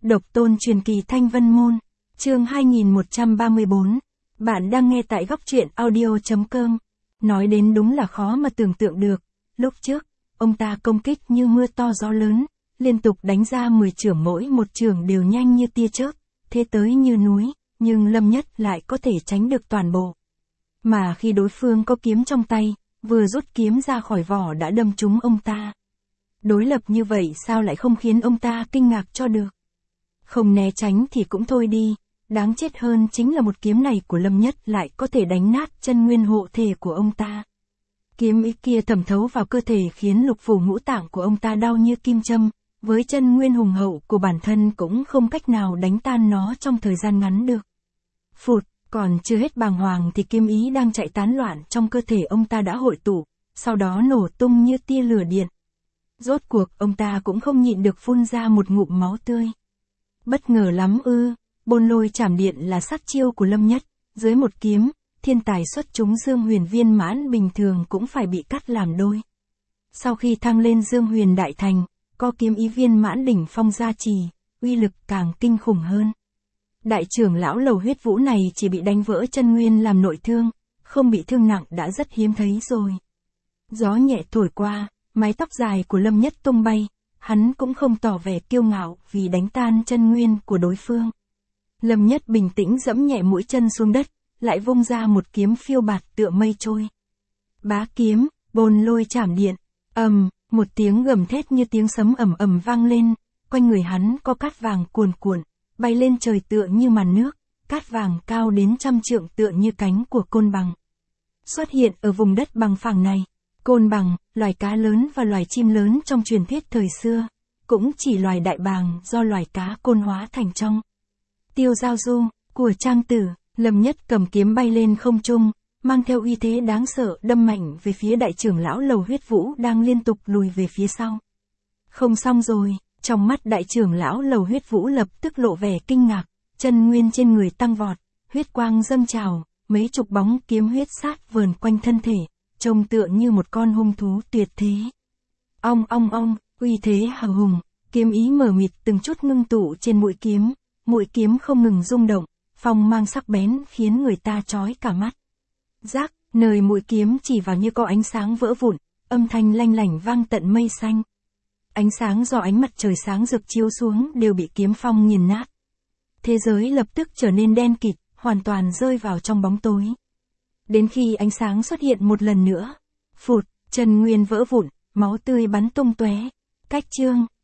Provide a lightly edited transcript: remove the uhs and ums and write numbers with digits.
Độc tôn truyền kỳ Thanh Vân Môn, chương 2134. Bạn đang nghe tại góc truyện audio.com. Nói đến đúng là khó mà tưởng tượng được. Lúc trước, ông ta công kích như mưa to gió lớn, liên tục đánh ra 10 chưởng, mỗi một chưởng đều nhanh như tia chớp, thế tới như núi, nhưng Lâm Nhất lại có thể tránh được toàn bộ. Mà khi đối phương có kiếm trong tay, vừa rút kiếm ra khỏi vỏ đã đâm trúng ông ta. Đối lập như vậy sao lại không khiến ông ta kinh ngạc cho được. Không né tránh thì cũng thôi đi, đáng chết hơn chính là một kiếm này của Lâm Nhất lại có thể đánh nát chân nguyên hộ thể của ông ta. Kiếm ý kia thẩm thấu vào cơ thể khiến lục phủ ngũ tạng của ông ta đau như kim châm, với chân nguyên hùng hậu của bản thân cũng không cách nào đánh tan nó trong thời gian ngắn được. Phụt, còn chưa hết bàng hoàng thì kiếm ý đang chạy tán loạn trong cơ thể ông ta đã hội tụ, sau đó nổ tung như tia lửa điện. Rốt cuộc ông ta cũng không nhịn được phun ra một ngụm máu tươi. Bất ngờ lắm ư, Bôn Lôi Chảm Điện là sát chiêu của Lâm Nhất, dưới một kiếm, thiên tài xuất chúng Dương Huyền viên mãn bình thường cũng phải bị cắt làm đôi. Sau khi thăng lên Dương Huyền Đại Thành, có kiếm ý viên mãn đỉnh phong gia trì, uy lực càng kinh khủng hơn. Đại trưởng lão Lầu Huyết Vũ này chỉ bị đánh vỡ chân nguyên làm nội thương, không bị thương nặng đã rất hiếm thấy rồi. Gió nhẹ thổi qua, mái tóc dài của Lâm Nhất tung bay, hắn cũng không tỏ vẻ kiêu ngạo vì đánh tan chân nguyên của đối phương. Lâm Nhất bình tĩnh giẫm nhẹ mũi chân xuống đất, lại vung ra một kiếm phiêu bạt tựa mây trôi. Bá kiếm, Bôn Lôi Chảm Điện, một tiếng gầm thét như tiếng sấm ầm ầm vang lên, quanh người hắn có cát vàng cuồn cuộn, bay lên trời tựa như màn nước, cát vàng cao đến trăm trượng tựa như cánh của côn bằng. Xuất hiện ở vùng đất bằng phẳng này, côn bằng, loài cá lớn và loài chim lớn trong truyền thuyết thời xưa, cũng chỉ loài đại bàng do loài cá côn hóa thành trong. Tiêu Giao Du, của Trang Tử, Lâm Nhất cầm kiếm bay lên không trung, mang theo uy thế đáng sợ đâm mạnh về phía đại trưởng lão Lầu Huyết Vũ đang liên tục lùi về phía sau. Không xong rồi, trong mắt đại trưởng lão Lầu Huyết Vũ lập tức lộ vẻ kinh ngạc, chân nguyên trên người tăng vọt, huyết quang dâng trào, mấy chục bóng kiếm huyết sát vờn quanh thân thể, trông tựa như một con hung thú tuyệt thế. Ong ong ong, uy thế hào hùng, kiếm ý mờ mịt từng chút ngưng tụ trên mũi kiếm không ngừng rung động, phong mang sắc bén khiến người ta chói cả mắt. Rác, nơi mũi kiếm chỉ vào như có ánh sáng vỡ vụn, âm thanh lanh lảnh vang tận mây xanh. Ánh sáng do ánh mặt trời sáng rực chiếu xuống đều bị kiếm phong nghiền nát. Thế giới lập tức trở nên đen kịt, hoàn toàn rơi vào trong bóng tối. Đến khi ánh sáng xuất hiện một lần nữa, phụt, chân nguyên vỡ vụn, máu tươi bắn tung tóe. Cách chương